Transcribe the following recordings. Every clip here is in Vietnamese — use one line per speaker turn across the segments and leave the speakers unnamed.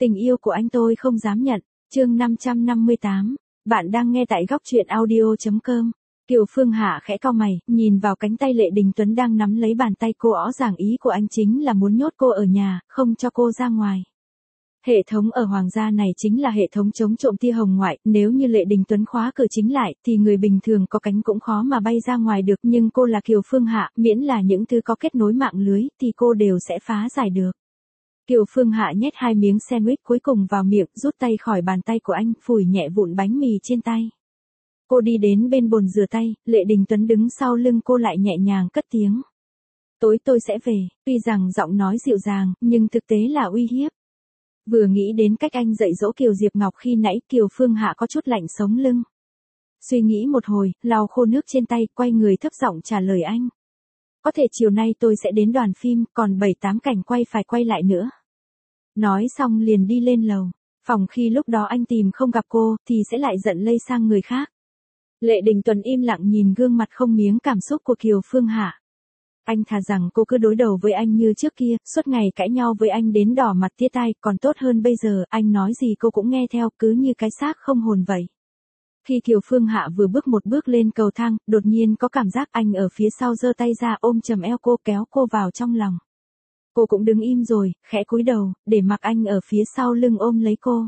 Tình yêu của anh tôi không dám nhận. Chương 558. Bạn đang nghe tại góc truyện audio.com. Kiều Phương Hạ khẽ cau mày, nhìn vào cánh tay Lệ Đình Tuấn đang nắm lấy bàn tay cô, rõ ràng ý của anh chính là muốn nhốt cô ở nhà, không cho cô ra ngoài. Hệ thống ở Hoàng gia này chính là hệ thống chống trộm tia hồng ngoại, nếu như Lệ Đình Tuấn khóa cửa chính lại, thì người bình thường có cánh cũng khó mà bay ra ngoài được, nhưng cô là Kiều Phương Hạ, miễn là những thứ có kết nối mạng lưới, thì cô đều sẽ phá giải được. Kiều Phương Hạ nhét 2 miếng sandwich cuối cùng vào miệng, rút tay khỏi bàn tay của anh, phủi nhẹ vụn bánh mì trên tay. Cô đi đến bên bồn rửa tay, Lệ Đình Tuấn đứng sau lưng cô lại nhẹ nhàng cất tiếng. Tối tôi sẽ về, tuy rằng giọng nói dịu dàng, nhưng thực tế là uy hiếp. Vừa nghĩ đến cách anh dạy dỗ Kiều Diệp Ngọc khi nãy, Kiều Phương Hạ có chút lạnh sống lưng. Suy nghĩ một hồi, lau khô nước trên tay, quay người thấp giọng trả lời anh. Có thể chiều nay tôi sẽ đến đoàn phim, còn 7-8 cảnh quay phải quay lại nữa. Nói xong liền đi lên lầu. Phòng khi lúc đó anh tìm không gặp cô, thì sẽ lại giận lây sang người khác. Lệ Đình Tuấn im lặng nhìn gương mặt không miếng cảm xúc của Kiều Phương Hạ. Anh thà rằng cô cứ đối đầu với anh như trước kia, suốt ngày cãi nhau với anh đến đỏ mặt tía tai, còn tốt hơn bây giờ, anh nói gì cô cũng nghe theo, cứ như cái xác không hồn vậy. Khi Kiều Phương Hạ vừa bước một bước lên cầu thang, đột nhiên có cảm giác anh ở phía sau giơ tay ra ôm chầm eo cô, kéo cô vào trong lòng. Cô cũng đứng im rồi, khẽ cúi đầu, để mặc anh ở phía sau lưng ôm lấy cô.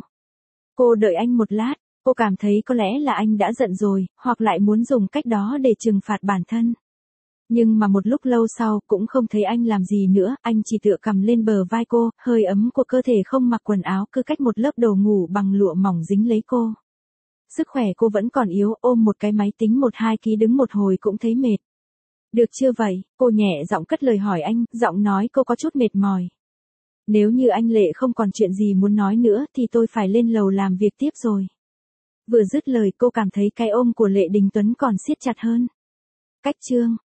Cô đợi anh một lát, cô cảm thấy có lẽ là anh đã giận rồi, hoặc lại muốn dùng cách đó để trừng phạt bản thân. Nhưng mà một lúc lâu sau, cũng không thấy anh làm gì nữa, anh chỉ tựa cầm lên bờ vai cô, hơi ấm của cơ thể không mặc quần áo, cứ cách một lớp đồ ngủ bằng lụa mỏng dính lấy cô. Sức khỏe cô vẫn còn yếu, ôm một cái máy tính 1-2 ký đứng một hồi cũng thấy mệt. Được chưa vậy? Cô nhẹ giọng cất lời hỏi anh, giọng nói cô có chút mệt mỏi. Nếu như anh Lệ không còn chuyện gì muốn nói nữa thì tôi phải lên lầu làm việc tiếp rồi. Vừa dứt lời cô cảm thấy cái ôm của Lệ Đình Tuấn còn siết chặt hơn. Cách chương